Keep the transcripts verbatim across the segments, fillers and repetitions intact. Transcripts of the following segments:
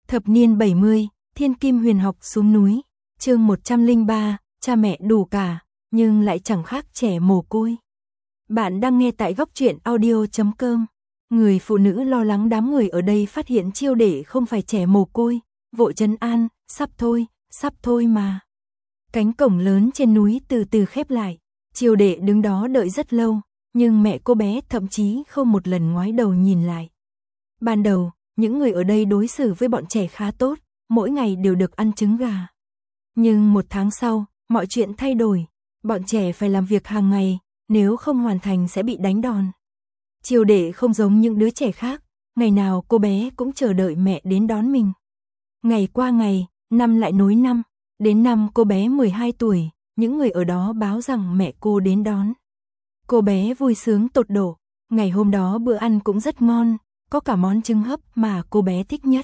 Thập niên bảy mươi, Thiên Kim Huyền Học xuống núi, chương một trăm lẻ ba, cha mẹ đủ cả, nhưng lại chẳng khác trẻ mồ côi. Bạn đang nghe tại góc truyện audio chấm com. Người phụ nữ lo lắng đám người ở đây phát hiện Chiêu Đệ không phải trẻ mồ côi, vội trấn an, sắp thôi, sắp thôi mà. Cánh cổng lớn trên núi từ từ khép lại, Chiêu Đệ đứng đó đợi rất lâu, nhưng mẹ cô bé thậm chí không một lần ngoái đầu nhìn lại. Ban đầu, những người ở đây đối xử với bọn trẻ khá tốt, mỗi ngày đều được ăn trứng gà. Nhưng một tháng sau, mọi chuyện thay đổi, bọn trẻ phải làm việc hàng ngày, nếu không hoàn thành sẽ bị đánh đòn. Chiêu Đệ không giống những đứa trẻ khác, ngày nào cô bé cũng chờ đợi mẹ đến đón mình. Ngày qua ngày, năm lại nối năm, đến năm cô bé mười hai tuổi, những người ở đó báo rằng mẹ cô đến đón. Cô bé vui sướng tột độ, ngày hôm đó bữa ăn cũng rất ngon, có cả món trứng hấp mà cô bé thích nhất.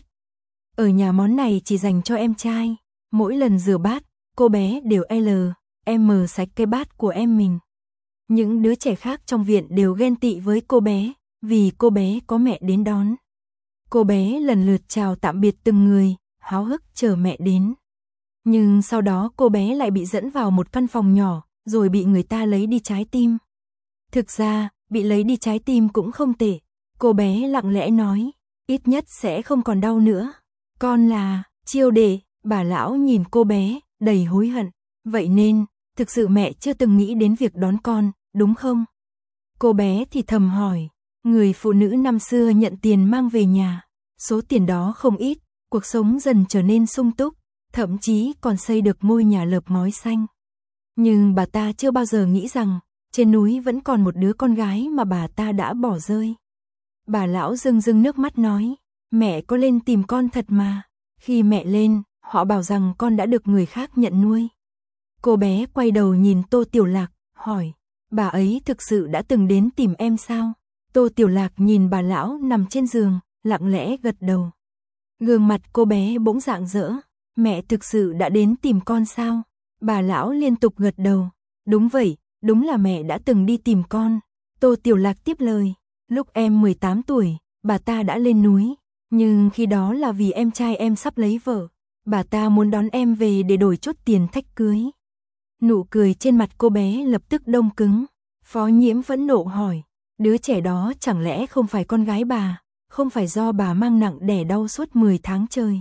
Ở nhà món này chỉ dành cho em trai, mỗi lần rửa bát, cô bé đều L, M sạch cái bát của em mình. Những đứa trẻ khác trong viện đều ghen tị với cô bé, vì cô bé có mẹ đến đón. Cô bé lần lượt chào tạm biệt từng người, háo hức chờ mẹ đến. Nhưng sau đó cô bé lại bị dẫn vào một căn phòng nhỏ, rồi bị người ta lấy đi trái tim. Thực ra, bị lấy đi trái tim cũng không tệ. Cô bé lặng lẽ nói, ít nhất sẽ không còn đau nữa. Con là Chiêu Đệ. Bà lão nhìn cô bé, đầy hối hận. Vậy nên, thực sự mẹ chưa từng nghĩ đến việc đón con, đúng không? Cô bé thì thầm hỏi. Người phụ nữ năm xưa nhận tiền mang về nhà. Số tiền đó không ít, cuộc sống dần trở nên sung túc, thậm chí còn xây được ngôi nhà lợp ngói xanh. Nhưng bà ta chưa bao giờ nghĩ rằng, trên núi vẫn còn một đứa con gái mà bà ta đã bỏ rơi. Bà lão rưng rưng nước mắt nói, mẹ có lên tìm con thật mà. Khi mẹ lên, họ bảo rằng con đã được người khác nhận nuôi. Cô bé quay đầu nhìn Tô Tiểu Lạc, hỏi, bà ấy thực sự đã từng đến tìm em sao? Tô Tiểu Lạc nhìn bà lão nằm trên giường, lặng lẽ gật đầu. Gương mặt cô bé bỗng rạng rỡ, mẹ thực sự đã đến tìm con sao? Bà lão liên tục gật đầu, đúng vậy, đúng là mẹ đã từng đi tìm con. Tô Tiểu Lạc tiếp lời, lúc em mười tám tuổi, bà ta đã lên núi, nhưng khi đó là vì em trai em sắp lấy vợ, bà ta muốn đón em về để đổi chút tiền thách cưới. Nụ cười trên mặt cô bé lập tức đông cứng. Phó Nhiễm vẫn nộ hỏi, đứa trẻ đó chẳng lẽ không phải con gái bà, không phải do bà mang nặng đẻ đau suốt mười tháng trời.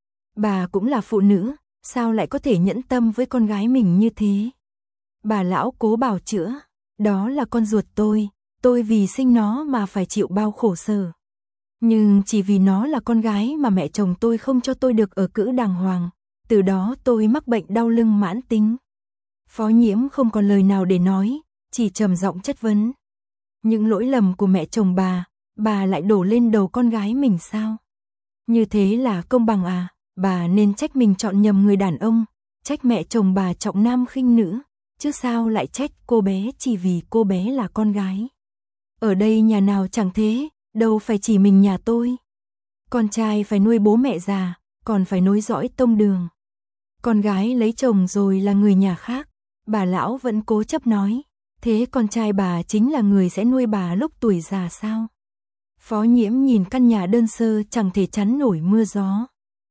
Bà cũng là phụ nữ, sao lại có thể nhẫn tâm với con gái mình như thế? Bà lão cố bào chữa, đó là con ruột tôi, tôi vì sinh nó mà phải chịu bao khổ sở. Nhưng chỉ vì nó là con gái mà mẹ chồng tôi không cho tôi được ở cữ đàng hoàng, từ đó tôi mắc bệnh đau lưng mãn tính. Phó Nhiễm không còn lời nào để nói, chỉ trầm giọng chất vấn. Những lỗi lầm của mẹ chồng bà, bà lại đổ lên đầu con gái mình sao? Như thế là công bằng à? Bà nên trách mình chọn nhầm người đàn ông, trách mẹ chồng bà trọng nam khinh nữ, chứ sao lại trách cô bé chỉ vì cô bé là con gái. Ở đây nhà nào chẳng thế, đâu phải chỉ mình nhà tôi. Con trai phải nuôi bố mẹ già, còn phải nối dõi tông đường. Con gái lấy chồng rồi là người nhà khác. Bà lão vẫn cố chấp nói, thế con trai bà chính là người sẽ nuôi bà lúc tuổi già sao? Phó Nhiễm nhìn căn nhà đơn sơ chẳng thể chắn nổi mưa gió.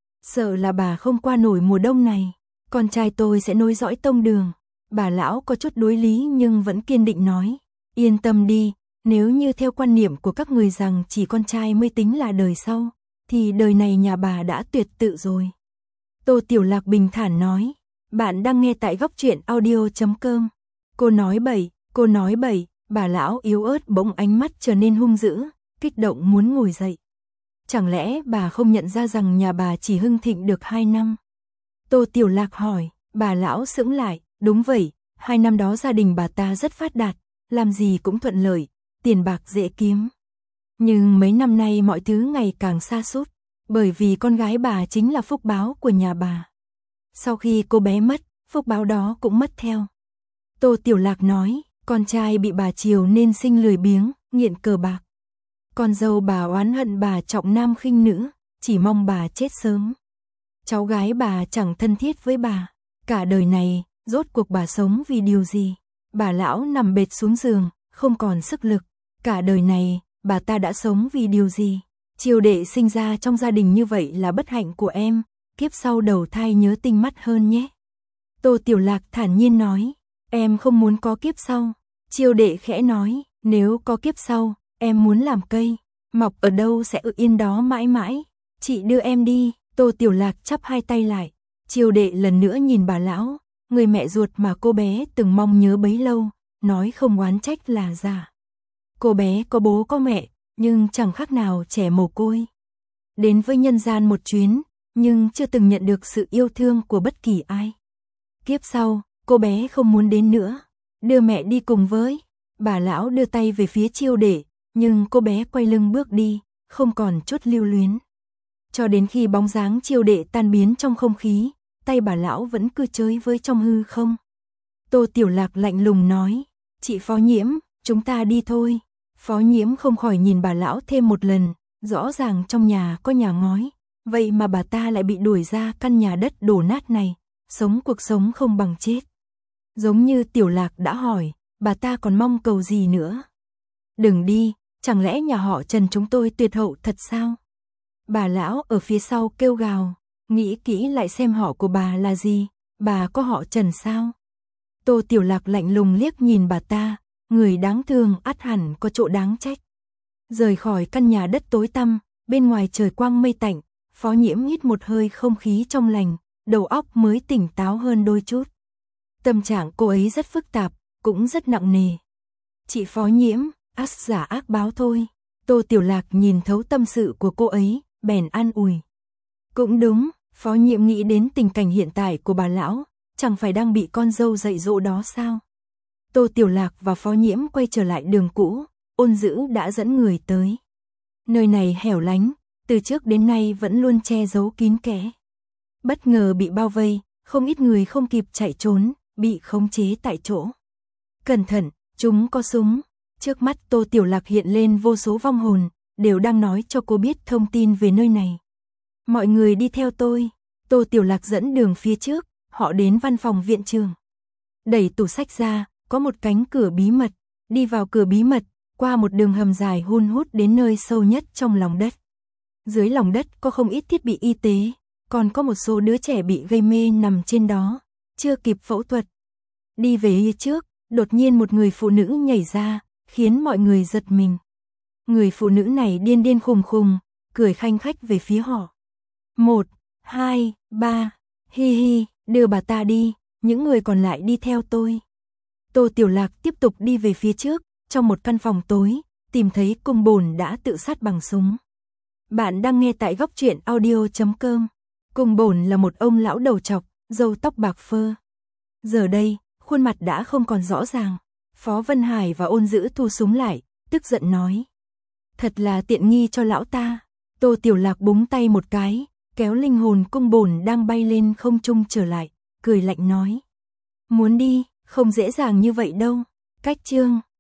Sợ là bà không qua nổi mùa đông này. Con trai tôi sẽ nối dõi tông đường. Bà lão có chút đối lý nhưng vẫn kiên định nói, yên tâm đi, nếu như theo quan niệm của các người rằng chỉ con trai mới tính là đời sau, thì đời này nhà bà đã tuyệt tự rồi. Tô Tiểu Lạc bình thản nói, bạn đang nghe tại góc truyện audio chấm com. Cô nói bậy, cô nói bậy, bà lão yếu ớt bỗng ánh mắt trở nên hung dữ, kích động muốn ngồi dậy. Chẳng lẽ bà không nhận ra rằng nhà bà chỉ hưng thịnh được hai năm? Tô Tiểu Lạc hỏi, bà lão sững lại, đúng vậy, hai năm đó gia đình bà ta rất phát đạt, làm gì cũng thuận lợi, tiền bạc dễ kiếm. Nhưng mấy năm nay mọi thứ ngày càng sa sút, bởi vì con gái bà chính là phúc báo của nhà bà. Sau khi cô bé mất, phúc báo đó cũng mất theo. Tô Tiểu Lạc nói, con trai bị bà chiều nên sinh lười biếng, nghiện cờ bạc. Con dâu bà oán hận bà trọng nam khinh nữ, chỉ mong bà chết sớm. Cháu gái bà chẳng thân thiết với bà. Cả đời này, rốt cuộc bà sống vì điều gì? Bà lão nằm bệt xuống giường, không còn sức lực. Cả đời này, bà ta đã sống vì điều gì? Triều đệ sinh ra trong gia đình như vậy là bất hạnh của em, kiếp sau đầu thai nhớ tinh mắt hơn nhé. Tô Tiểu Lạc thản nhiên nói, em không muốn có kiếp sau. Triều đệ khẽ nói, nếu có kiếp sau, em muốn làm cây, mọc ở đâu sẽ ở yên đó mãi mãi. Chị đưa em đi. Tô Tiểu Lạc chắp hai tay lại. Triều đệ lần nữa nhìn bà lão, người mẹ ruột mà cô bé từng mong nhớ bấy lâu, nói không oán trách là giả. Cô bé có bố có mẹ, nhưng chẳng khác nào trẻ mồ côi. Đến với nhân gian một chuyến, nhưng chưa từng nhận được sự yêu thương của bất kỳ ai. Kiếp sau, cô bé không muốn đến nữa. Đưa mẹ đi cùng với. Bà lão đưa tay về phía Triều đệ, nhưng cô bé quay lưng bước đi, không còn chút lưu luyến. Cho đến khi bóng dáng Triều đệ tan biến trong không khí, tay bà lão vẫn cứ chơi với trong hư không. Tô Tiểu Lạc lạnh lùng nói, chị Phó Nhiễm, chúng ta đi thôi. Phó Nhiễm không khỏi nhìn bà lão thêm một lần, rõ ràng trong nhà có nhà ngói, vậy mà bà ta lại bị đuổi ra căn nhà đất đổ nát này, sống cuộc sống không bằng chết. Giống như Tiểu Lạc đã hỏi, bà ta còn mong cầu gì nữa? Đừng đi, chẳng lẽ nhà họ Trần chúng tôi tuyệt hậu thật sao? Bà lão ở phía sau kêu gào, nghĩ kỹ lại xem họ của bà là gì, bà có họ Trần sao? Tô Tiểu Lạc lạnh lùng liếc nhìn bà ta, người đáng thương ắt hẳn có chỗ đáng trách. Rời khỏi căn nhà đất tối tăm, bên ngoài trời quang mây tạnh, Phó Nhiễm hít một hơi không khí trong lành, đầu óc mới tỉnh táo hơn đôi chút. Tâm trạng cô ấy rất phức tạp, cũng rất nặng nề. Chị Phó Nhiễm, ác giả ác báo thôi. Tô Tiểu Lạc nhìn thấu tâm sự của cô ấy, bèn an ủi. Cũng đúng, Phó Nhiễm nghĩ đến tình cảnh hiện tại của bà lão, chẳng phải đang bị con dâu dạy dỗ đó sao? Tô Tiểu Lạc và Phó Nhiễm quay trở lại đường cũ, Ôn Dữ đã dẫn người tới. Nơi này hẻo lánh, từ trước đến nay vẫn luôn che giấu kín kẽ. Bất ngờ bị bao vây, không ít người không kịp chạy trốn, bị khống chế tại chỗ. Cẩn thận, chúng có súng. Trước mắt Tô Tiểu Lạc hiện lên vô số vong hồn, đều đang nói cho cô biết thông tin về nơi này. Mọi người đi theo tôi. Tô Tiểu Lạc dẫn đường phía trước, họ đến văn phòng viện trường. Đẩy tủ sách ra, có một cánh cửa bí mật, đi vào cửa bí mật, qua một đường hầm dài hun hút đến nơi sâu nhất trong lòng đất. Dưới lòng đất có không ít thiết bị y tế, còn có một số đứa trẻ bị gây mê nằm trên đó, chưa kịp phẫu thuật. Đi về phía trước, đột nhiên một người phụ nữ nhảy ra, khiến mọi người giật mình. Người phụ nữ này điên điên khùng khùng, cười khanh khách về phía họ. Một, hai, ba, hi hi, đưa bà ta đi, những người còn lại đi theo tôi. Tô Tiểu Lạc tiếp tục đi về phía trước, trong một căn phòng tối, tìm thấy Cung Bồn đã tự sát bằng súng. Bạn đang nghe tại góc truyện audio chấm com. Cung Bồn là một ông lão đầu trọc, râu tóc bạc phơ. Giờ đây, khuôn mặt đã không còn rõ ràng. Phó Vân Hải và Ôn Dữ thu súng lại, tức giận nói. Thật là tiện nghi cho lão ta. Tô Tiểu Lạc búng tay một cái, kéo linh hồn Cung Bồn đang bay lên không trung trở lại, cười lạnh nói. Muốn đi, không dễ dàng như vậy đâu. Cách chương